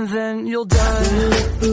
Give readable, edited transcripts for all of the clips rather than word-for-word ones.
and then you'll die.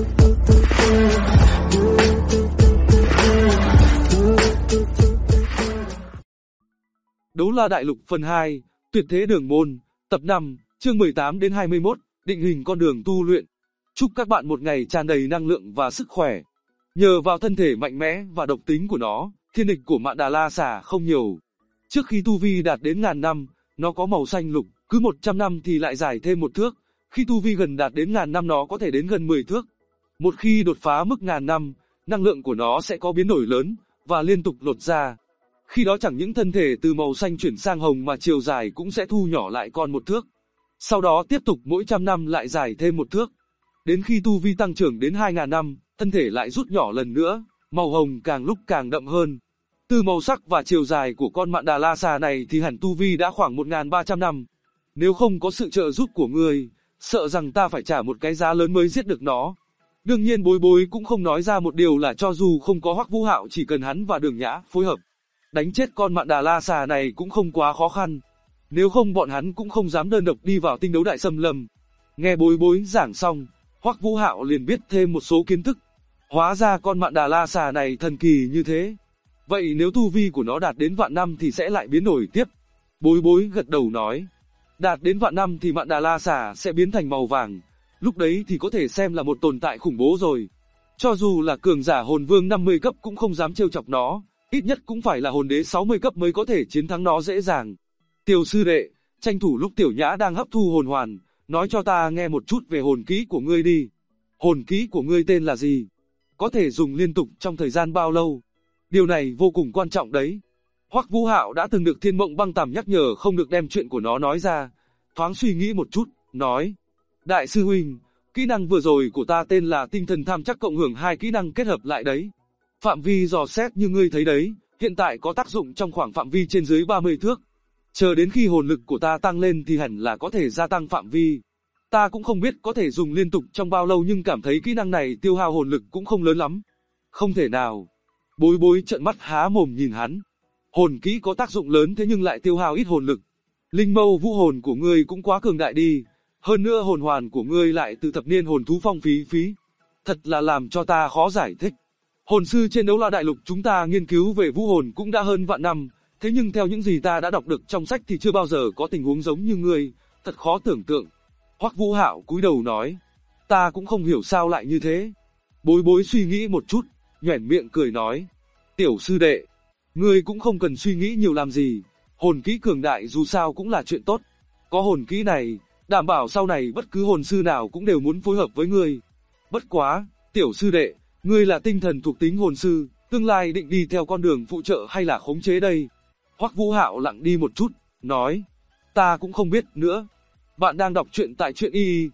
Đấu La Đại Lục phần 2, Tuyệt Thế Đường Môn, tập 5, chương 18 đến 21, định hình con đường tu luyện. Chúc các bạn một ngày tràn đầy năng lượng và sức khỏe. Nhờ vào thân thể mạnh mẽ và độc tính của nó, thiên địch của Mạn Đà La Xà không nhiều. Trước khi tu vi đạt đến 1000 năm, nó có màu xanh lục, cứ 100 năm thì lại dài thêm 1 thước. Khi tu vi gần đạt đến 1000 năm nó có thể đến gần 10 thước. Một khi đột phá mức 1000 năm, năng lượng của nó sẽ có biến đổi lớn và liên tục lột ra. Khi đó chẳng những thân thể từ màu xanh chuyển sang hồng mà chiều dài cũng sẽ thu nhỏ lại còn 1 thước. Sau đó tiếp tục mỗi 100 năm lại dài thêm 1 thước. Đến khi tu vi tăng trưởng đến 2000 năm, thân thể lại rút nhỏ lần nữa, màu hồng càng lúc càng đậm hơn. Từ màu sắc và chiều dài của con Mạn Đà La Xà này thì hẳn tu vi đã khoảng 1300 năm. Nếu không có sự trợ giúp của ngươi, sợ rằng ta phải trả một cái giá lớn mới giết được nó. Đương nhiên Bối Bối cũng không nói ra một điều là cho dù không có Hoắc Vũ Hạo, chỉ cần hắn và Đường Nhã phối hợp, đánh chết con Mạn Đà La Xà này cũng không quá khó khăn. Nếu không bọn hắn cũng không dám đơn độc đi vào Tinh Đấu Đại Xâm Lâm. Nghe Bối Bối giảng xong, Hoắc Vũ Hạo liền biết thêm một số kiến thức. Hóa ra con Mạn Đà La Xà này thần kỳ như thế. Vậy nếu tu vi của nó đạt đến vạn năm thì sẽ lại biến đổi tiếp. Bối Bối gật đầu nói. Đạt đến vạn năm thì Mạn Đà La Xà sẽ biến thành màu vàng. Lúc đấy thì có thể xem là một tồn tại khủng bố rồi. Cho dù là cường giả hồn vương 50 cấp cũng không dám trêu chọc nó. Ít nhất cũng phải là hồn đế 60 cấp mới có thể chiến thắng nó dễ dàng. Tiểu sư đệ, tranh thủ lúc Tiểu Nhã đang hấp thu hồn hoàn, nói cho ta nghe một chút về hồn kỹ của ngươi đi. Hồn kỹ của ngươi tên là gì? Có thể dùng liên tục trong thời gian bao lâu? Điều này vô cùng quan trọng đấy. Hoắc Vũ Hạo đã từng được Thiên Mộng Băng Tằm nhắc nhở không được đem chuyện của nó nói ra. Thoáng suy nghĩ một chút, nói. Đại sư huynh, kỹ năng vừa rồi của ta tên là Tinh Thần Tham Chắc cộng hưởng 2 kỹ năng kết hợp lại đấy. Phạm vi dò xét như ngươi thấy đấy, hiện tại có tác dụng trong khoảng phạm vi trên dưới 30 thước. Chờ đến khi hồn lực của ta tăng lên thì hẳn là có thể gia tăng phạm vi. Ta cũng không biết có thể dùng liên tục trong bao lâu nhưng cảm thấy kỹ năng này tiêu hao hồn lực cũng không lớn lắm. Không thể nào. Bối Bối trợn mắt há mồm nhìn hắn. Hồn kỹ có tác dụng lớn thế nhưng lại tiêu hao ít hồn lực. Linh mâu vũ hồn của ngươi cũng quá cường đại đi. Hơn nữa hồn hoàn của ngươi lại từ thập niên hồn thú phong phí. Thật là làm cho ta khó giải thích. Hồn sư trên Đấu La Đại Lục chúng ta nghiên cứu về vũ hồn cũng đã hơn vạn năm. Thế nhưng theo những gì ta đã đọc được trong sách thì chưa bao giờ có tình huống giống như ngươi. Thật khó tưởng tượng. Hoắc Vũ Hạo cúi đầu nói. Ta cũng không hiểu sao lại như thế. Bối Bối suy nghĩ một chút, nhoẻn miệng cười nói. Tiểu sư đệ, ngươi cũng không cần suy nghĩ nhiều làm gì. Hồn kỹ cường đại dù sao cũng là chuyện tốt. Có hồn kỹ này, đảm bảo sau này bất cứ hồn sư nào cũng đều muốn phối hợp với ngươi. Bất quá, tiểu sư đệ, ngươi là tinh thần thuộc tính hồn sư, tương lai định đi theo con đường phụ trợ hay là khống chế đây? Hoắc Vũ Hạo lặng đi một chút, nói. Ta cũng không biết nữa. Bạn đang đọc truyện tại truyện y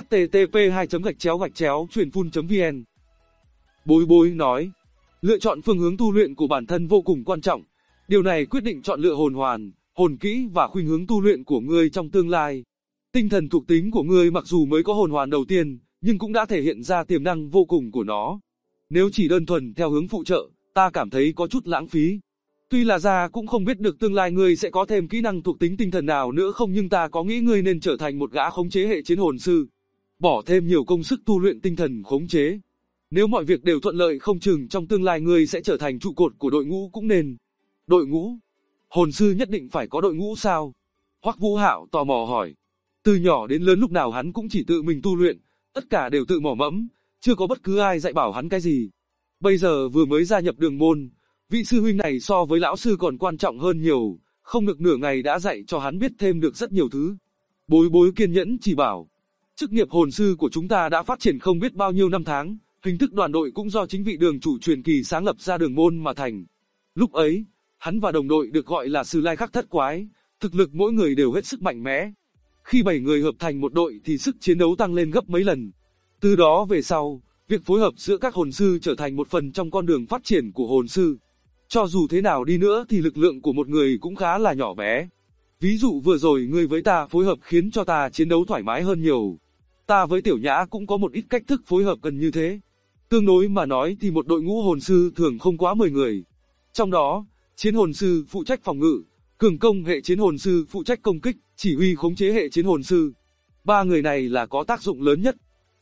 http://truyền phun.vn. Bối Bối nói. Lựa chọn phương hướng tu luyện của bản thân vô cùng quan trọng. Điều này quyết định chọn lựa hồn hoàn, hồn kỹ và khuynh hướng tu luyện của ngươi trong tương lai. Tinh thần thuộc tính của ngươi mặc dù mới có hồn hoàn đầu tiên, nhưng cũng đã thể hiện ra tiềm năng vô cùng của nó. Nếu chỉ đơn thuần theo hướng phụ trợ, ta cảm thấy có chút lãng phí. Tuy là ra cũng không biết được tương lai ngươi sẽ có thêm kỹ năng thuộc tính tinh thần nào nữa không, nhưng ta có nghĩ ngươi nên trở thành một gã khống chế hệ chiến hồn sư. Bỏ thêm nhiều công sức tu luyện tinh thần khống chế. Nếu mọi việc đều thuận lợi không chừng trong tương lai ngươi sẽ trở thành trụ cột của đội ngũ cũng nên. Đội ngũ? Hồn sư nhất định phải có đội ngũ sao? Hoắc Vũ Hạo tò mò hỏi. Từ nhỏ đến lớn lúc nào hắn cũng chỉ tự mình tu luyện, tất cả đều tự mò mẫm, chưa có bất cứ ai dạy bảo hắn cái gì. Bây giờ vừa mới gia nhập đường môn, vị sư huynh này so với lão sư còn quan trọng hơn nhiều, không được nửa ngày đã dạy cho hắn biết thêm được rất nhiều thứ. Bối Bối kiên nhẫn chỉ bảo. Chức nghiệp hồn sư của chúng ta đã phát triển không biết bao nhiêu năm tháng, hình thức đoàn đội cũng do chính vị đường chủ truyền kỳ sáng lập ra đường môn mà thành. Lúc ấy, hắn và đồng đội được gọi là Sử Lai Khắc Thất Quái, thực lực mỗi người đều hết sức mạnh mẽ. Khi 7 người hợp thành một đội thì sức chiến đấu tăng lên gấp mấy lần. Từ đó về sau, việc phối hợp giữa các hồn sư trở thành một phần trong con đường phát triển của hồn sư. Cho dù thế nào đi nữa thì lực lượng của một người cũng khá là nhỏ bé. Ví dụ vừa rồi ngươi với ta phối hợp khiến cho ta chiến đấu thoải mái hơn nhiều. Ta với Tiểu Nhã cũng có một ít cách thức phối hợp gần như thế. Tương đối mà nói thì một đội ngũ hồn sư thường không quá 10 người. Trong đó, chiến hồn sư phụ trách phòng ngự, cường công hệ chiến hồn sư phụ trách công kích, chỉ huy khống chế hệ chiến hồn sư. 3 người này là có tác dụng lớn nhất.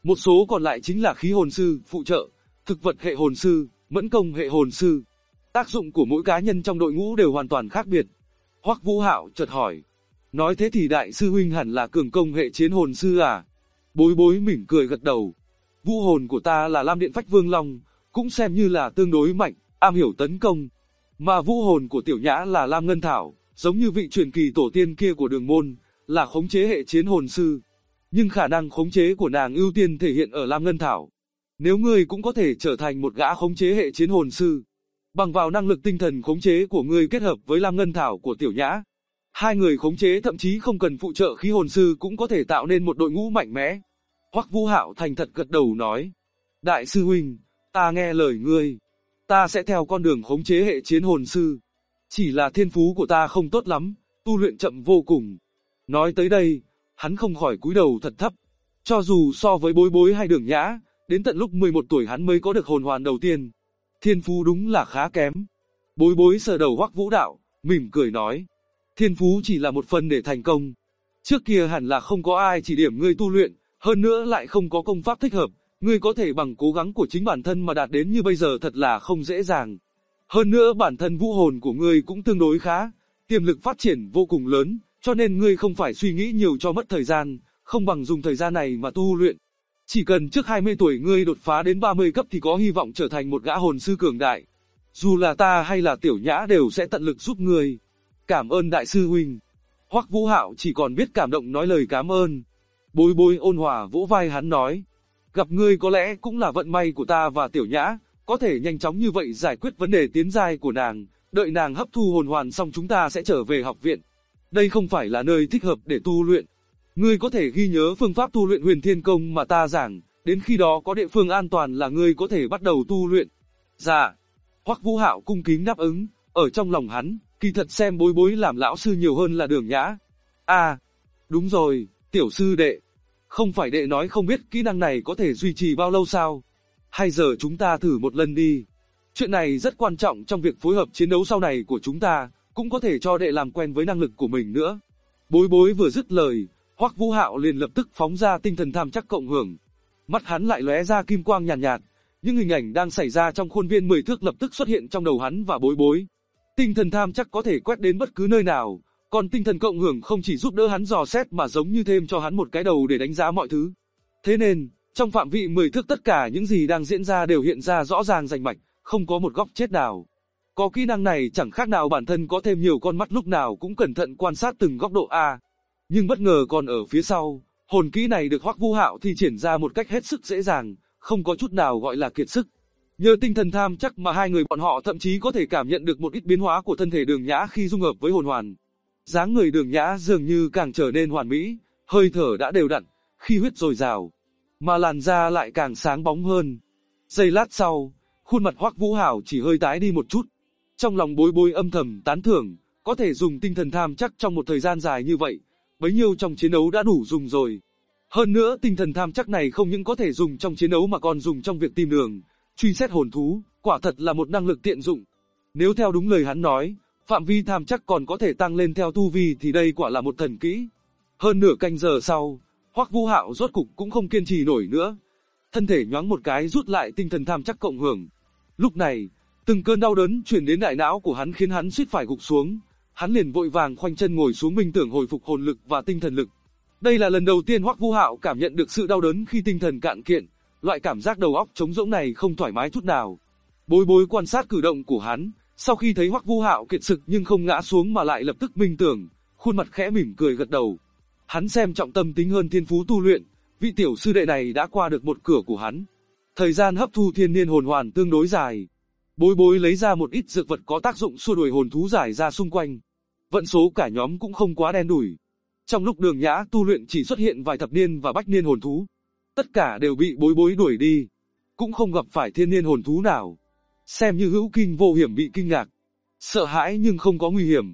Một số còn lại chính là khí hồn sư, phụ trợ, thực vật hệ hồn sư, mẫn công hệ hồn sư. Tác dụng của mỗi cá nhân trong đội ngũ đều hoàn toàn khác biệt. Hoắc Vũ Hạo chợt hỏi, nói thế thì đại sư huynh hẳn là cường công hệ chiến hồn sư à? Bối Bối mỉm cười gật đầu. Vũ hồn của ta là Lam Điện Phách Vương Long, cũng xem như là tương đối mạnh, am hiểu tấn công. Mà vũ hồn của Tiểu Nhã là Lam Ngân Thảo, giống như vị truyền kỳ tổ tiên kia của Đường Môn, là khống chế hệ chiến hồn sư. Nhưng khả năng khống chế của nàng ưu tiên thể hiện ở Lam Ngân Thảo. Nếu ngươi cũng có thể trở thành một gã khống chế hệ chiến hồn sư, bằng vào năng lực tinh thần khống chế của ngươi kết hợp với Lam Ngân Thảo của Tiểu Nhã, hai người khống chế thậm chí không cần phụ trợ khí hồn sư cũng có thể tạo nên một đội ngũ mạnh mẽ. Hoắc Vũ Hạo thành thật gật đầu nói, đại sư huynh, ta nghe lời ngươi, ta sẽ theo con đường khống chế hệ chiến hồn sư. Chỉ là thiên phú của ta không tốt lắm, tu luyện chậm vô cùng. Nói tới đây, hắn không khỏi cúi đầu thật thấp. Cho dù so với Bối Bối hay Đường Nhã, đến tận lúc 11 tuổi hắn mới có được hồn hoàn đầu tiên. Thiên phú đúng là khá kém. Bối Bối sờ đầu Hoắc Vũ Đạo, mỉm cười nói, thiên phú chỉ là một phần để thành công. Trước kia hẳn là không có ai chỉ điểm ngươi tu luyện, hơn nữa lại không có công pháp thích hợp, ngươi có thể bằng cố gắng của chính bản thân mà đạt đến như bây giờ thật là không dễ dàng. Hơn nữa bản thân vũ hồn của ngươi cũng tương đối khá, tiềm lực phát triển vô cùng lớn, cho nên ngươi không phải suy nghĩ nhiều cho mất thời gian, không bằng dùng thời gian này mà tu luyện. Chỉ cần trước 20 tuổi ngươi đột phá đến 30 cấp thì có hy vọng trở thành một gã hồn sư cường đại. Dù là ta hay là Tiểu Nhã đều sẽ tận lực giúp ngươi. Cảm ơn đại sư huynh. Hoắc Vũ Hạo chỉ còn biết cảm động nói lời cảm ơn. Bối Bối ôn hòa vỗ vai hắn nói, gặp ngươi có lẽ cũng là vận may của ta và Tiểu Nhã, có thể nhanh chóng như vậy giải quyết vấn đề tiến giai của nàng, đợi nàng hấp thu hồn hoàn xong chúng ta sẽ trở về học viện. Đây không phải là nơi thích hợp để tu luyện. Ngươi có thể ghi nhớ phương pháp tu luyện Huyền Thiên Công mà ta giảng, đến khi đó có địa phương an toàn là ngươi có thể bắt đầu tu luyện. Dạ. Hoắc Vũ Hạo cung kính đáp ứng, ở trong lòng hắn, kỳ thật xem Bối Bối làm lão sư nhiều hơn là Đường Nhã. À, đúng rồi, tiểu sư đệ. Không phải đệ nói không biết kỹ năng này có thể duy trì bao lâu sao? Hay giờ chúng ta thử một lần đi. Chuyện này rất quan trọng trong việc phối hợp chiến đấu sau này của chúng ta, cũng có thể cho đệ làm quen với năng lực của mình nữa. Bối Bối vừa dứt lời, Hoắc Vũ Hạo liền lập tức phóng ra tinh thần tham chắc cộng hưởng. Mắt hắn lại lóe ra kim quang nhàn nhạt, những hình ảnh đang xảy ra trong khuôn viên 10 thước lập tức xuất hiện trong đầu hắn và Bối Bối. Tinh thần tham chắc có thể quét đến bất cứ nơi nào, còn tinh thần cộng hưởng không chỉ giúp đỡ hắn dò xét mà giống như thêm cho hắn một cái đầu để đánh giá mọi thứ. Thế nên, trong phạm vị 10 thước tất cả những gì đang diễn ra đều hiện ra rõ ràng rành mạch, không có một góc chết nào. Có kỹ năng này chẳng khác nào bản thân có thêm nhiều con mắt lúc nào cũng cẩn thận quan sát từng góc độ A. Nhưng bất ngờ còn ở phía sau, hồn kỹ này được Hoắc Vũ Hạo thi triển ra một cách hết sức dễ dàng, không có chút nào gọi là kiệt sức. Nhờ tinh thần tham chắc mà hai người bọn họ thậm chí có thể cảm nhận được một ít biến hóa của thân thể Đường Nhã khi dung hợp với hồn hoàn. Dáng người Đường Nhã dường như càng trở nên hoàn mỹ, hơi thở đã đều đặn, khí huyết dồi dào, mà làn da lại càng sáng bóng hơn. Giây lát sau, khuôn mặt Hoắc Vũ Hạo chỉ hơi tái đi một chút. Trong lòng Bối Bối âm thầm tán thưởng, có thể dùng tinh thần tham chắc trong một thời gian dài như vậy, bấy nhiêu trong chiến đấu đã đủ dùng rồi. Hơn nữa tinh thần tham chắc này không những có thể dùng trong chiến đấu mà còn dùng trong việc tìm đường, truy xét hồn thú, quả thật là một năng lực tiện dụng. Nếu theo đúng lời hắn nói, phạm vi tham chắc còn có thể tăng lên theo tu vi thì đây quả là một thần kỹ. Hơn nửa canh giờ sau, Hoắc Vũ Hạo rốt cục cũng không kiên trì nổi nữa. Thân thể nhoáng một cái rút lại tinh thần tham chắc cộng hưởng. Lúc này, từng cơn đau đớn truyền đến đại não của hắn khiến hắn suýt phải gục xuống. Hắn liền vội vàng khoanh chân ngồi xuống minh tưởng hồi phục hồn lực và tinh thần lực. Đây là lần đầu tiên Hoắc Vũ Hạo cảm nhận được sự đau đớn khi tinh thần cạn kiện, loại cảm giác đầu óc trống rỗng này không thoải mái chút nào. Bối Bối quan sát cử động của hắn, sau khi thấy Hoắc Vũ Hạo kiệt sức nhưng không ngã xuống mà lại lập tức minh tưởng, khuôn mặt khẽ mỉm cười gật đầu. Hắn xem trọng tâm tính hơn thiên phú tu luyện, vị tiểu sư đệ này đã qua được một cửa của hắn. Thời gian hấp thu thiên niên hồn hoàn tương đối dài. Bối Bối lấy ra một ít dược vật có tác dụng xua đuổi hồn thú giải ra xung quanh. Vận số cả nhóm cũng không quá đen đủi. Trong lúc Đường Nhã tu luyện chỉ xuất hiện vài thập niên và bách niên hồn thú. Tất cả đều bị Bối Bối đuổi đi. Cũng không gặp phải thiên niên hồn thú nào. Xem như hữu kinh vô hiểm bị kinh ngạc. Sợ hãi nhưng không có nguy hiểm.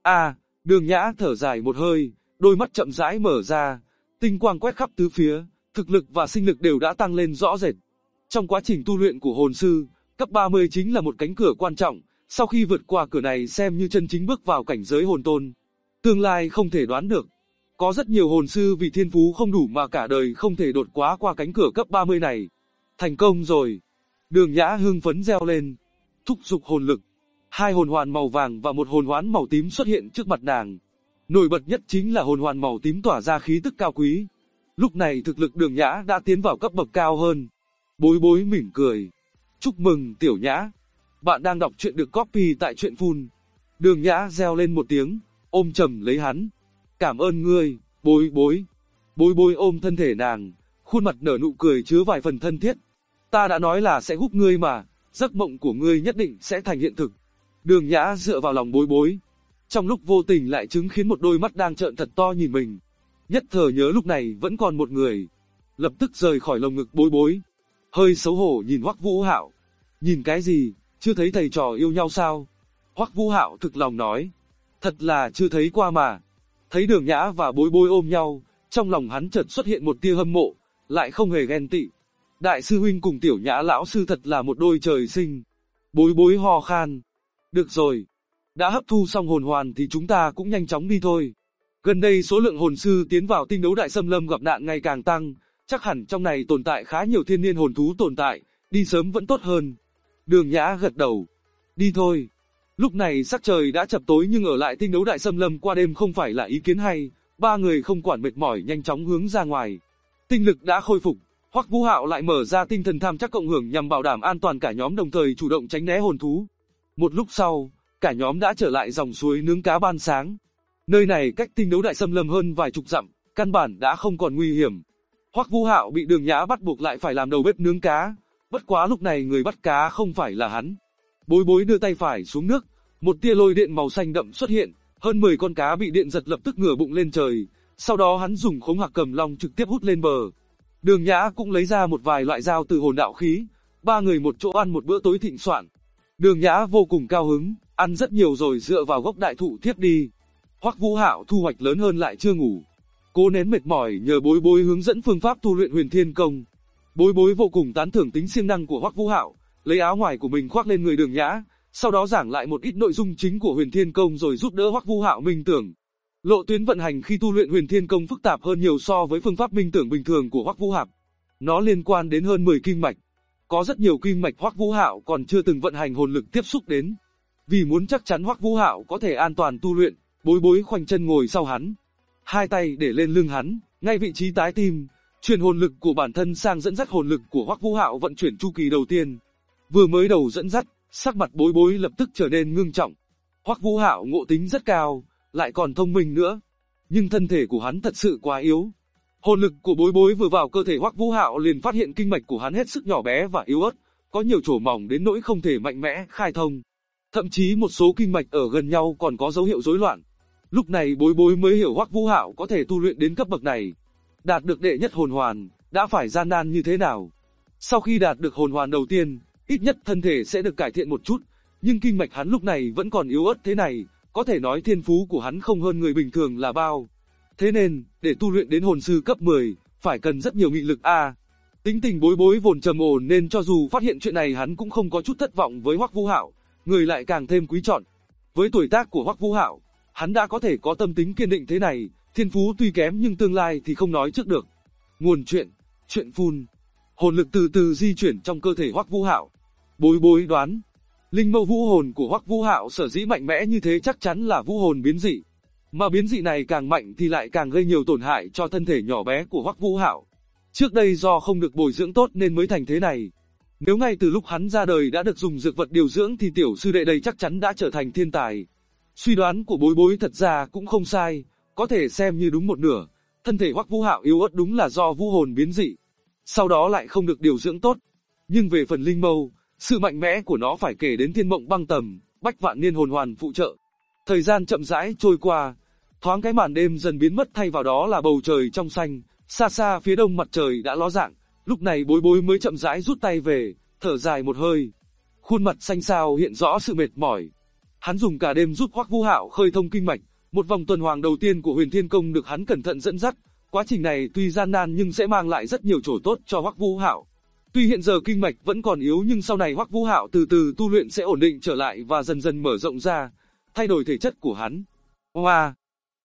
Đường Nhã thở dài một hơi, đôi mắt chậm rãi mở ra. Tinh quang quét khắp tứ phía, thực lực và sinh lực đều đã tăng lên rõ rệt. Trong quá trình tu luyện của hồn sư, cấp 30 chính là một cánh cửa quan trọng. Sau khi vượt qua cửa này xem như chân chính bước vào cảnh giới hồn tôn. Tương lai không thể đoán được. Có rất nhiều hồn sư vì thiên phú không đủ mà cả đời không thể đột phá qua cánh cửa cấp 30 này. Thành công rồi. Đường Nhã hưng phấn reo lên, thúc giục hồn lực. 2 hồn hoàn màu vàng và 1 hồn hoán màu tím xuất hiện trước mặt nàng. Nổi bật nhất chính là hồn hoàn màu tím tỏa ra khí tức cao quý. Lúc này thực lực Đường Nhã đã tiến vào cấp bậc cao hơn. Bối Bối mỉm cười. Chúc mừng Tiểu Nhã. Bạn đang đọc truyện được copy tại truyện Phun. Đường Nhã reo lên một tiếng, ôm chầm lấy hắn. Cảm ơn ngươi, Bối Bối. Bối Bối ôm thân thể nàng, khuôn mặt nở nụ cười chứa vài phần thân thiết. Ta đã nói là sẽ hút ngươi mà, giấc mộng của ngươi nhất định sẽ thành hiện thực. Đường Nhã dựa vào lòng Bối Bối. Trong lúc vô tình lại chứng kiến một đôi mắt đang trợn thật to nhìn mình. Nhất thời nhớ lúc này vẫn còn một người. Lập tức rời khỏi lồng ngực Bối Bối. Hơi xấu hổ nhìn Hoắc Vũ Hạo. Nhìn cái gì, chưa thấy thầy trò yêu nhau sao? Hoắc Vũ Hạo thực lòng nói. Thật là chưa thấy qua mà. Thấy Đường Nhã và Bối Bối ôm nhau, trong lòng hắn chợt xuất hiện một tia hâm mộ, lại không hề ghen tị. Đại sư huynh cùng Tiểu Nhã lão sư thật là một đôi trời sinh. Bối Bối ho khan. Được rồi. Đã hấp thu xong hồn hoàn thì chúng ta cũng nhanh chóng đi thôi. Gần đây số lượng hồn sư tiến vào tinh đấu đại xâm lâm gặp nạn ngày càng tăng, chắc hẳn trong này tồn tại khá nhiều thiên niên hồn thú tồn tại, đi sớm vẫn tốt hơn. Đường Nhã gật đầu. Đi thôi. Lúc này sắc trời đã chập tối nhưng ở lại tinh đấu đại xâm lâm qua đêm không phải là ý kiến hay, 3 người không quản mệt mỏi nhanh chóng hướng ra ngoài. Tinh lực đã khôi phục, Hoắc Vũ Hạo lại mở ra tinh thần tham trắc cộng hưởng nhằm bảo đảm an toàn cả nhóm đồng thời chủ động tránh né hồn thú. Một lúc sau, cả nhóm đã trở lại dòng suối nướng cá ban sáng. Nơi này cách tinh đấu đại xâm lâm hơn vài chục dặm, căn bản đã không còn nguy hiểm. Hoắc Vũ Hạo bị Đường Nhã bắt buộc lại phải làm đầu bếp nướng cá, bất quá lúc này người bắt cá không phải là hắn. Bối Bối đưa tay phải xuống nước, một tia lôi điện màu xanh đậm xuất hiện, hơn 10 con cá bị điện giật lập tức ngửa bụng lên trời, sau đó hắn dùng khống hạc cầm long trực tiếp hút lên bờ. Đường Nhã cũng lấy ra một vài loại dao từ hồn đạo khí, 3 người một chỗ ăn một bữa tối thịnh soạn. Đường Nhã vô cùng cao hứng, ăn rất nhiều rồi dựa vào gốc đại thụ thiếp đi. Hoắc Vũ Hạo thu hoạch lớn hơn lại chưa ngủ. Cố nén mệt mỏi nhờ Bối Bối hướng dẫn phương pháp tu luyện Huyền Thiên Công. Bối Bối vô cùng tán thưởng tính siêng năng của Hoắc Vũ Hạo, lấy áo ngoài của mình khoác lên người Đường Nhã, sau đó giảng lại một ít nội dung chính của Huyền Thiên Công rồi giúp đỡ Hoắc Vũ Hạo minh tưởng. Lộ tuyến vận hành khi tu luyện Huyền Thiên Công phức tạp hơn nhiều so với phương pháp minh tưởng bình thường của Hoắc Vũ Hạo. Nó liên quan đến hơn 10 kinh mạch. Có rất nhiều kinh mạch Hoắc Vũ Hạo còn chưa từng vận hành hồn lực tiếp xúc đến. Vì muốn chắc chắn Hoắc Vũ Hạo có thể an toàn tu luyện, Bối Bối khoanh chân ngồi sau hắn, 2 tay để lên lưng hắn, ngay vị trí trái tim, truyền hồn lực của bản thân sang dẫn dắt hồn lực của Hoắc Vũ Hạo vận chuyển chu kỳ đầu tiên. Vừa mới đầu dẫn dắt, sắc mặt Bối Bối lập tức trở nên ngưng trọng. Hoắc Vũ Hạo ngộ tính rất cao, lại còn thông minh nữa, nhưng thân thể của hắn thật sự quá yếu. Hồn lực của Bối Bối vừa vào cơ thể Hoắc Vũ Hạo liền phát hiện kinh mạch của hắn hết sức nhỏ bé và yếu ớt, có nhiều chỗ mỏng đến nỗi không thể mạnh mẽ khai thông. Thậm chí một số kinh mạch ở gần nhau còn có dấu hiệu rối loạn. Lúc này Bối Bối mới hiểu Hoắc Vũ Hạo có thể tu luyện đến cấp bậc này, đạt được đệ nhất hồn hoàn, đã phải gian nan như thế nào. Sau khi đạt được hồn hoàn đầu tiên, ít nhất thân thể sẽ được cải thiện một chút, nhưng kinh mạch hắn lúc này vẫn còn yếu ớt thế này, có thể nói thiên phú của hắn không hơn người bình thường là bao. Thế nên, để tu luyện đến hồn sư cấp 10, phải cần rất nhiều nghị lực a. Tính tình Bối Bối vốn trầm ổn nên cho dù phát hiện chuyện này hắn cũng không có chút thất vọng với Hoắc Vũ Hạo, người lại càng thêm quý trọng. Với tuổi tác của Hoắc Vũ Hạo, hắn đã có thể có tâm tính kiên định thế này, thiên phú tuy kém nhưng tương lai thì không nói trước được. Nguồn truyện, truyện Phun. Hồn lực từ từ di chuyển trong cơ thể Hoắc Vũ Hạo. Bối Bối đoán, linh mâu vũ hồn của Hoắc Vũ Hạo sở dĩ mạnh mẽ như thế chắc chắn là vũ hồn biến dị. Mà biến dị này càng mạnh thì lại càng gây nhiều tổn hại cho thân thể nhỏ bé của Hoắc Vũ Hạo. Trước đây do không được bồi dưỡng tốt nên mới thành thế này. Nếu ngay từ lúc hắn ra đời đã được dùng dược vật điều dưỡng thì tiểu sư đệ đây chắc chắn đã trở thành thiên tài. Suy đoán của Bối Bối thật ra cũng không sai, có thể xem như đúng một nửa. Thân thể Hoắc Vũ Hạo yếu ớt đúng là do vũ hồn biến dị, sau đó lại không được điều dưỡng tốt. Nhưng về phần linh mâu, sự mạnh mẽ của nó phải kể đến thiên mộng băng tầm, bách vạn niên hồn hoàn phụ trợ. Thời gian chậm rãi trôi qua, thoáng cái màn đêm dần biến mất thay vào đó là bầu trời trong xanh, xa xa phía đông mặt trời đã ló dạng. Lúc này Bối Bối mới chậm rãi rút tay về, thở dài một hơi. Khuôn mặt xanh xao hiện rõ sự mệt mỏi. Hắn dùng cả đêm giúp Hoắc Vũ Hạo khơi thông kinh mạch, một vòng tuần hoàn đầu tiên của Huyền Thiên Công được hắn cẩn thận dẫn dắt. Quá trình này tuy gian nan nhưng sẽ mang lại rất nhiều chỗ tốt cho Hoắc Vũ Hạo. Tuy hiện giờ kinh mạch vẫn còn yếu nhưng sau này Hoắc Vũ Hạo từ từ tu luyện sẽ ổn định trở lại và dần dần mở rộng ra, thay đổi thể chất của hắn. Hoa!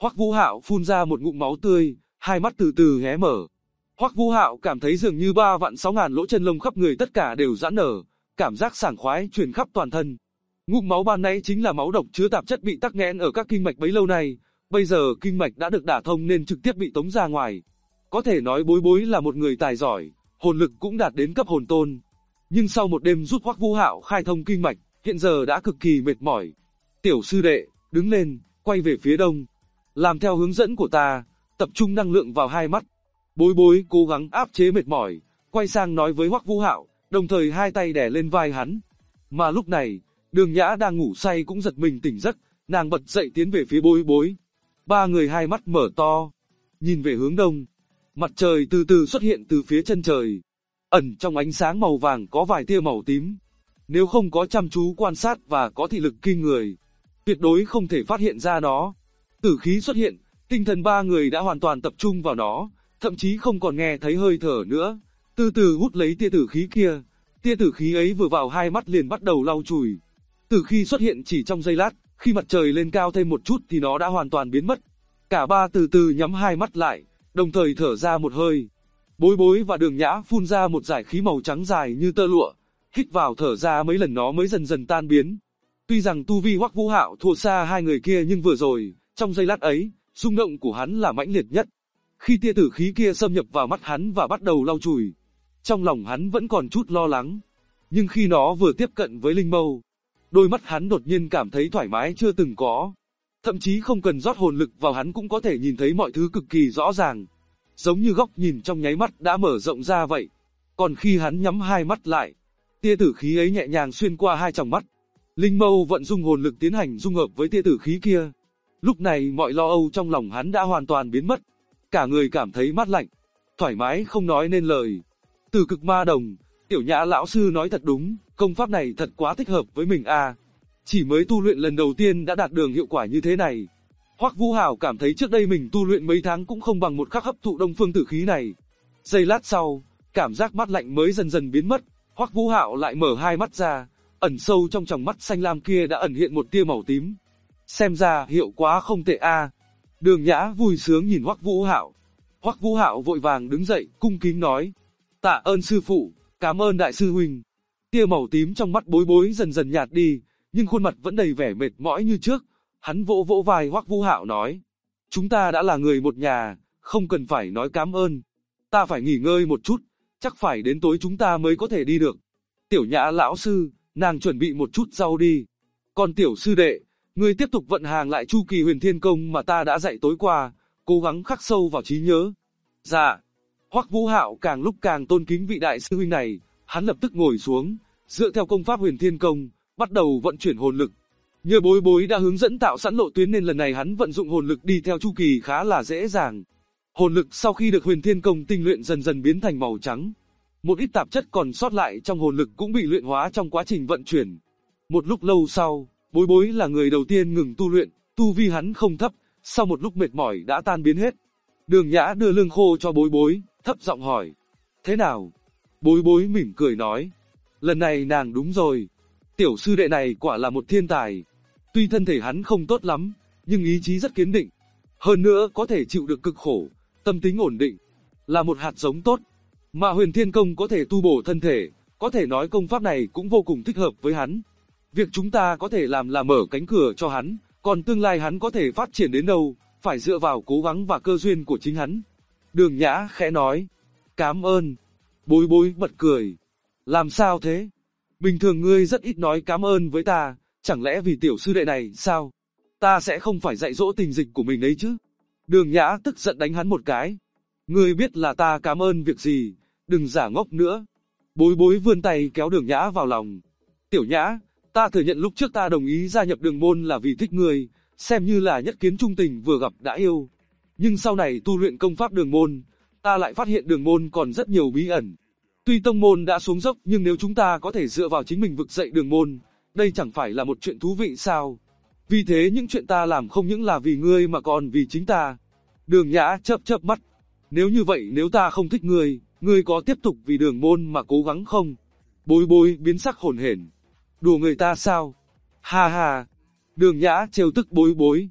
Hoắc Vũ Hạo phun ra một ngụm máu tươi, hai mắt từ từ hé mở. Hoắc Vũ Hạo cảm thấy dường như 3.600.000 lỗ chân lông khắp người tất cả đều giãn nở, cảm giác sảng khoái truyền khắp toàn thân. Ngụm máu ban nãy chính là máu độc chứa tạp chất bị tắc nghẽn ở các kinh mạch bấy lâu nay, bây giờ kinh mạch đã được đả thông nên trực tiếp bị tống ra ngoài. Có thể nói Bối Bối là một người tài giỏi, hồn lực cũng đạt đến cấp hồn tôn. Nhưng sau một đêm giúp Hoắc Vũ Hạo khai thông kinh mạch, hiện giờ đã cực kỳ mệt mỏi. Tiểu sư đệ, đứng lên, quay về phía đông. Làm theo hướng dẫn của ta, tập trung năng lượng vào hai mắt. Bối Bối cố gắng áp chế mệt mỏi, quay sang nói với Hoắc Vũ Hạo, đồng thời hai tay đè lên vai hắn. Mà lúc này, Đường Nhã đang ngủ say cũng giật mình tỉnh giấc, nàng bật dậy tiến về phía Bối Bối. Ba người hai mắt mở to, nhìn về hướng đông. Mặt trời từ từ xuất hiện từ phía chân trời. Ẩn trong ánh sáng màu vàng có vài tia màu tím. Nếu không có chăm chú quan sát và có thị lực kinh người, tuyệt đối không thể phát hiện ra nó. Tử khí xuất hiện, tinh thần ba người đã hoàn toàn tập trung vào nó, thậm chí không còn nghe thấy hơi thở nữa. Từ từ hút lấy tia tử khí kia. Tia tử khí ấy vừa vào hai mắt liền bắt đầu lau chùi. Tử khí xuất hiện chỉ trong giây lát, khi mặt trời lên cao thêm một chút thì nó đã hoàn toàn biến mất. Cả ba từ từ nhắm hai mắt lại, đồng thời thở ra một hơi. Bối Bối và Đường Nhã phun ra một dải khí màu trắng dài như tơ lụa, hít vào thở ra mấy lần nó mới dần dần tan biến. Tuy rằng tu vi Hoắc Vũ Hạo thua xa hai người kia nhưng vừa rồi, trong giây lát ấy, rung động của hắn là mãnh liệt nhất. Khi tia tử khí kia xâm nhập vào mắt hắn và bắt đầu lau chùi, trong lòng hắn vẫn còn chút lo lắng. Nhưng khi nó vừa tiếp cận với Linh Mâu, đôi mắt hắn đột nhiên cảm thấy thoải mái chưa từng có. Thậm chí không cần rót hồn lực vào hắn cũng có thể nhìn thấy mọi thứ cực kỳ rõ ràng. Giống như góc nhìn trong nháy mắt đã mở rộng ra vậy. Còn khi hắn nhắm hai mắt lại, tia tử khí ấy nhẹ nhàng xuyên qua hai tròng mắt. Linh Mâu vận dung hồn lực tiến hành dung hợp với tia tử khí kia. Lúc này mọi lo âu trong lòng hắn đã hoàn toàn biến mất. Cả người cảm thấy mát lạnh, thoải mái không nói nên lời. Từ Cực Ma Đồng, Tiểu Nhã lão sư nói thật đúng, công pháp này thật quá thích hợp với mình a. Chỉ mới tu luyện lần đầu tiên đã đạt được hiệu quả như thế này. Hoắc Vũ Hạo cảm thấy trước đây mình tu luyện mấy tháng cũng không bằng một khắc hấp thụ đông phương tử khí này. Giây lát sau, cảm giác mát lạnh mới dần dần biến mất. Hoắc Vũ Hạo lại mở hai mắt ra, ẩn sâu trong tròng mắt xanh lam kia đã ẩn hiện một tia màu tím. Xem ra hiệu quả không tệ a. Đường Nhã vui sướng nhìn Hoắc Vũ Hạo. Hoắc Vũ Hạo vội vàng đứng dậy, cung kính nói: "Tạ ơn sư phụ, cảm ơn đại sư huynh." Tia màu tím trong mắt Bối Bối dần dần nhạt đi, nhưng khuôn mặt vẫn đầy vẻ mệt mỏi như trước. Hắn vỗ vỗ vai Hoắc Vũ Hạo nói: "Chúng ta đã là người một nhà, không cần phải nói cảm ơn. Ta phải nghỉ ngơi một chút, chắc phải đến tối chúng ta mới có thể đi được. Tiểu Nhã lão sư, nàng chuẩn bị một chút rau đi. Còn tiểu sư đệ, ngươi tiếp tục vận hàng lại chu kỳ Huyền Thiên Công mà ta đã dạy tối qua, cố gắng khắc sâu vào trí nhớ." "Dạ." Hoắc Vũ Hạo càng lúc càng tôn kính vị đại sư huynh này, hắn lập tức ngồi xuống, dựa theo công pháp Huyền Thiên Công, bắt đầu vận chuyển hồn lực. Nhờ Bối Bối đã hướng dẫn tạo sẵn lộ tuyến nên lần này hắn vận dụng hồn lực đi theo chu kỳ khá là dễ dàng. Hồn lực sau khi được Huyền Thiên Công tinh luyện dần dần biến thành màu trắng. Một ít tạp chất còn sót lại trong hồn lực cũng bị luyện hóa trong quá trình vận chuyển. Một lúc lâu sau, Bối Bối là người đầu tiên ngừng tu luyện, tu vi hắn không thấp, sau một lúc mệt mỏi đã tan biến hết. Đường Nhã đưa lương khô cho Bối Bối, thấp giọng hỏi: "Thế nào?" Bối Bối mỉm cười nói: "Lần này nàng đúng rồi. Tiểu sư đệ này quả là một thiên tài. Tuy thân thể hắn không tốt lắm, nhưng ý chí rất kiên định. Hơn nữa có thể chịu được cực khổ, tâm tính ổn định. Là một hạt giống tốt. Mà Huyền Thiên Công có thể tu bổ thân thể, có thể nói công pháp này cũng vô cùng thích hợp với hắn. Việc chúng ta có thể làm là mở cánh cửa cho hắn, còn tương lai hắn có thể phát triển đến đâu, phải dựa vào cố gắng và cơ duyên của chính hắn." Đường Nhã khẽ nói: "Cảm ơn." Bối Bối bật cười: "Làm sao thế? Bình thường ngươi rất ít nói cảm ơn với ta, chẳng lẽ vì tiểu sư đệ này sao? Ta sẽ không phải dạy dỗ tình dịch của mình đấy chứ?" Đường Nhã tức giận đánh hắn một cái: "Ngươi biết là ta cảm ơn việc gì, đừng giả ngốc nữa." Bối Bối vươn tay kéo Đường Nhã vào lòng: "Tiểu Nhã, ta thừa nhận lúc trước ta đồng ý gia nhập Đường môn là vì thích ngươi, xem như là nhất kiến trung tình vừa gặp đã yêu. Nhưng sau này tu luyện công pháp Đường môn, ta lại phát hiện Đường môn còn rất nhiều bí ẩn. Tuy tông môn đã xuống dốc nhưng nếu chúng ta có thể dựa vào chính mình vực dậy Đường môn, đây chẳng phải là một chuyện thú vị sao? Vì thế những chuyện ta làm không những là vì ngươi mà còn vì chính ta." Đường Nhã chớp chớp mắt: "Nếu như vậy nếu ta không thích ngươi có tiếp tục vì Đường môn mà cố gắng không?" Bối Bối biến sắc hồn hển: "Đùa người ta sao? Ha ha." Đường Nhã trêu tức Bối Bối: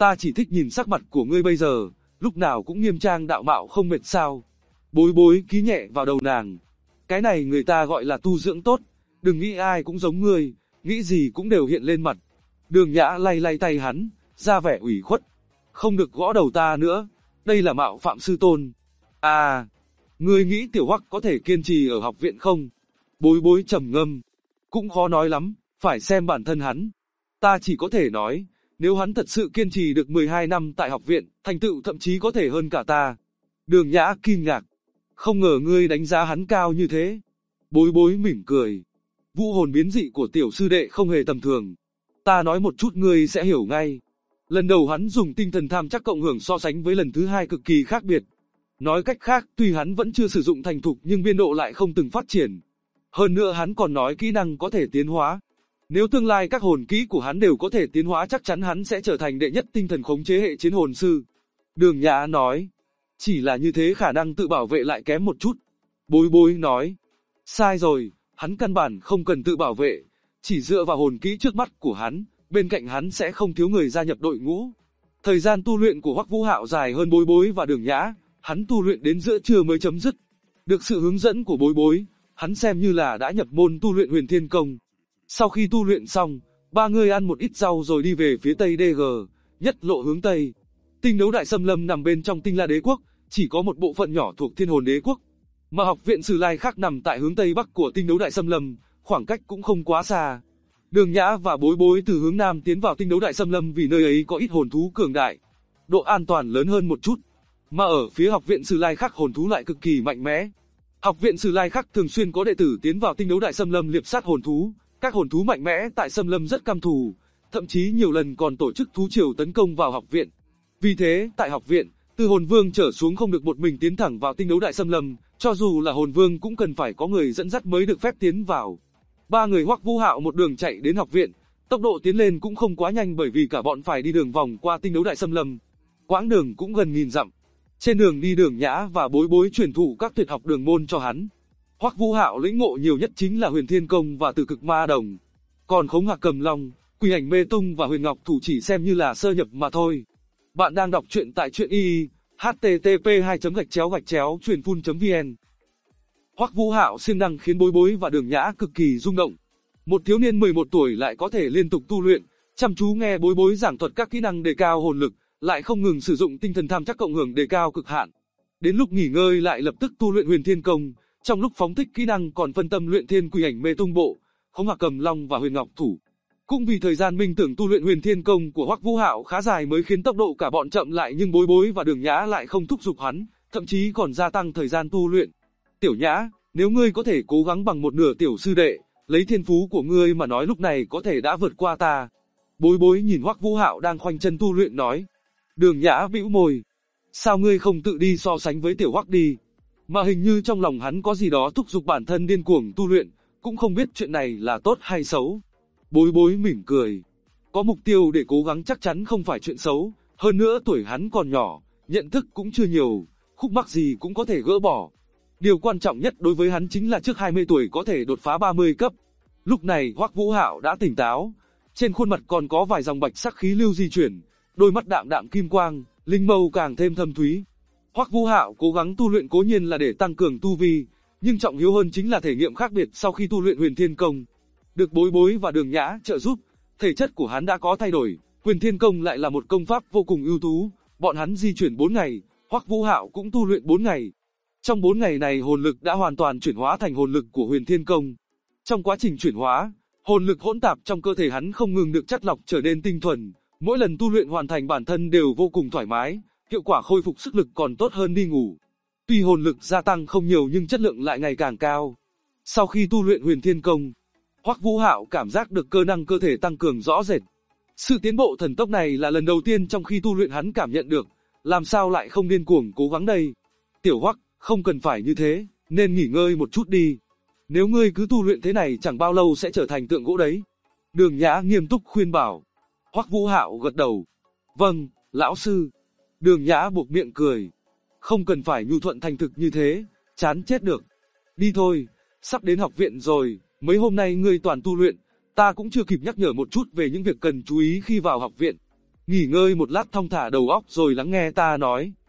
Ta chỉ thích nhìn sắc mặt của ngươi bây giờ, lúc nào cũng nghiêm trang đạo mạo không mệt sao. Bối bối ký nhẹ vào đầu nàng. Cái này người ta gọi là tu dưỡng tốt, đừng nghĩ ai cũng giống ngươi, nghĩ gì cũng đều hiện lên mặt. Đường Nhã lay lay tay hắn, ra vẻ ủy khuất. Không được gõ đầu ta nữa, đây là mạo phạm sư tôn. À, ngươi nghĩ Tiểu Hoắc có thể kiên trì ở học viện không? Bối bối trầm ngâm. Cũng khó nói lắm, phải xem bản thân hắn. Ta chỉ có thể nói, nếu hắn thật sự kiên trì được 12 năm tại học viện, thành tựu thậm chí có thể hơn cả ta. Đường Nhã kinh ngạc. Không ngờ ngươi đánh giá hắn cao như thế. Bối bối mỉm cười. Vũ hồn biến dị của tiểu sư đệ không hề tầm thường. Ta nói một chút ngươi sẽ hiểu ngay. Lần đầu hắn dùng tinh thần tham chắc cộng hưởng so sánh với lần thứ hai cực kỳ khác biệt. Nói cách khác, tuy hắn vẫn chưa sử dụng thành thục nhưng biên độ lại không từng phát triển. Hơn nữa hắn còn nói kỹ năng có thể tiến hóa. Nếu tương lai các hồn kỹ của hắn đều có thể tiến hóa chắc chắn hắn sẽ trở thành đệ nhất tinh thần khống chế hệ chiến hồn sư. Đường Nhã nói. Chỉ là như thế khả năng tự bảo vệ lại kém một chút. Bối bối nói. Sai rồi, hắn căn bản không cần tự bảo vệ. Chỉ dựa vào hồn kỹ trước mắt của hắn, bên cạnh hắn sẽ không thiếu người gia nhập đội ngũ. Thời gian tu luyện của Hoắc Vũ Hạo dài hơn bối bối và Đường Nhã, hắn tu luyện đến giữa trưa mới chấm dứt. Được sự hướng dẫn của bối bối, hắn xem như là đã nhập môn tu luyện Huyền Thiên Công. Sau khi tu luyện xong, ba người ăn một ít rau rồi đi về phía tây DG, nhất lộ hướng tây. Tinh đấu đại xâm lâm nằm bên trong Tinh La Đế Quốc, chỉ có một bộ phận nhỏ thuộc Thiên Hồn Đế Quốc. Mà học viện Sử Lai khác nằm tại hướng tây bắc của Tinh đấu đại xâm lâm, khoảng cách cũng không quá xa. Đường Nhã và bối bối từ hướng nam tiến vào Tinh đấu đại xâm lâm vì nơi ấy có ít hồn thú cường đại. Độ an toàn lớn hơn một chút. Mà ở phía học viện Sử Lai khác hồn thú lại cực kỳ mạnh mẽ. Học viện Sử Lai khác thường xuyên có đệ tử tiến vào Tinh đấu đại xâm lâm liệp sát hồn thú. Các hồn thú mạnh mẽ tại xâm lâm rất căm thù, thậm chí nhiều lần còn tổ chức thú triều tấn công vào học viện. Vì thế, tại học viện, từ hồn vương trở xuống không được một mình tiến thẳng vào tinh đấu đại xâm lâm, cho dù là hồn vương cũng cần phải có người dẫn dắt mới được phép tiến vào. Ba người Hoắc Vũ Hạo một đường chạy đến học viện, tốc độ tiến lên cũng không quá nhanh bởi vì cả bọn phải đi đường vòng qua tinh đấu đại xâm lâm. Quãng đường cũng gần 1000 dặm. Trên đường đi Đường Nhã và bối bối truyền thụ các tuyệt học đường môn cho hắn. Hoắc Vũ Hạo lĩnh ngộ nhiều nhất chính là Huyền Thiên Công và Từ Cực Ma Đồng. Còn Khống Hạc Cầm Long, Quỷ Ảnh Mê Tung và Huyền Ngọc Thủ chỉ xem như là sơ nhập mà thôi. Bạn đang đọc truyện tại truyện http://truyền phun.vn. Hoắc Vũ Hạo siêng năng khiến bối bối và Đường Nhã cực kỳ rung động. Một thiếu niên 11 tuổi lại có thể liên tục tu luyện, chăm chú nghe bối bối giảng thuật các kỹ năng đề cao hồn lực, lại không ngừng sử dụng tinh thần tham chắc cộng hưởng đề cao cực hạn. Đến lúc nghỉ ngơi lại lập tức tu luyện Huyền Thiên Công. Trong lúc phóng thích kỹ năng còn phân tâm luyện Thiên Quỷ Ảnh Mê Tung Bộ, Khống Hạc Cầm Long và Huyền Ngọc Thủ. Cũng vì thời gian minh tưởng tu luyện Huyền Thiên Công của Hoắc Vũ Hạo khá dài mới khiến tốc độ cả bọn chậm lại, nhưng bối bối và Đường Nhã lại không thúc giục hắn, thậm chí còn gia tăng thời gian tu luyện. Tiểu Nhã, nếu ngươi có thể cố gắng bằng một nửa tiểu sư đệ, lấy thiên phú của ngươi mà nói lúc này có thể đã vượt qua ta. Bối bối nhìn Hoắc Vũ Hạo đang khoanh chân tu luyện nói. Đường Nhã bĩu môi. Sao ngươi không tự đi so sánh với tiểu Hoắc đi? Mà hình như trong lòng hắn có gì đó thúc giục bản thân điên cuồng tu luyện, cũng không biết chuyện này là tốt hay xấu. Bối bối mỉm cười. Có mục tiêu để cố gắng chắc chắn không phải chuyện xấu, hơn nữa tuổi hắn còn nhỏ, nhận thức cũng chưa nhiều, khúc mắc gì cũng có thể gỡ bỏ. Điều quan trọng nhất đối với hắn chính là trước 20 tuổi có thể đột phá 30 cấp. Lúc này Hoắc Vũ Hạo đã tỉnh táo, trên khuôn mặt còn có vài dòng bạch sắc khí lưu di chuyển, đôi mắt đạm đạm kim quang, linh mâu càng thêm thâm thúy. Hoắc Vũ Hạo cố gắng tu luyện cố nhiên là để tăng cường tu vi, nhưng trọng yếu hơn chính là thể nghiệm khác biệt sau khi tu luyện Huyền Thiên Công. Được bối bối và Đường Nhã trợ giúp, thể chất của hắn đã có thay đổi, Huyền Thiên Công lại là một công pháp vô cùng ưu tú, bọn hắn di chuyển 4 ngày, Hoắc Vũ Hạo cũng tu luyện 4 ngày. Trong 4 ngày này hồn lực đã hoàn toàn chuyển hóa thành hồn lực của Huyền Thiên Công. Trong quá trình chuyển hóa, hồn lực hỗn tạp trong cơ thể hắn không ngừng được chắt lọc trở nên tinh thuần, mỗi lần tu luyện hoàn thành bản thân đều vô cùng thoải mái, hiệu quả khôi phục sức lực còn tốt hơn đi ngủ. Tuy hồn lực gia tăng không nhiều nhưng chất lượng lại ngày càng cao. Sau khi tu luyện Huyền Thiên Công, Hoắc Vũ Hạo cảm giác được cơ năng cơ thể tăng cường rõ rệt. Sự tiến bộ thần tốc này là lần đầu tiên trong khi tu luyện hắn cảm nhận được, làm sao lại không điên cuồng cố gắng đây. Tiểu Hoắc, không cần phải như thế, nên nghỉ ngơi một chút đi. Nếu ngươi cứ tu luyện thế này chẳng bao lâu sẽ trở thành tượng gỗ đấy. Đường Nhã nghiêm túc khuyên bảo. Hoắc Vũ Hạo gật đầu. Vâng, lão sư. Đường Nhã buộc miệng cười. Không cần phải nhu thuận thành thực như thế, chán chết được. Đi thôi, sắp đến học viện rồi, mấy hôm nay ngươi toàn tu luyện, ta cũng chưa kịp nhắc nhở một chút về những việc cần chú ý khi vào học viện. nghỉ ngơi một lát thong thả đầu óc rồi lắng nghe ta nói.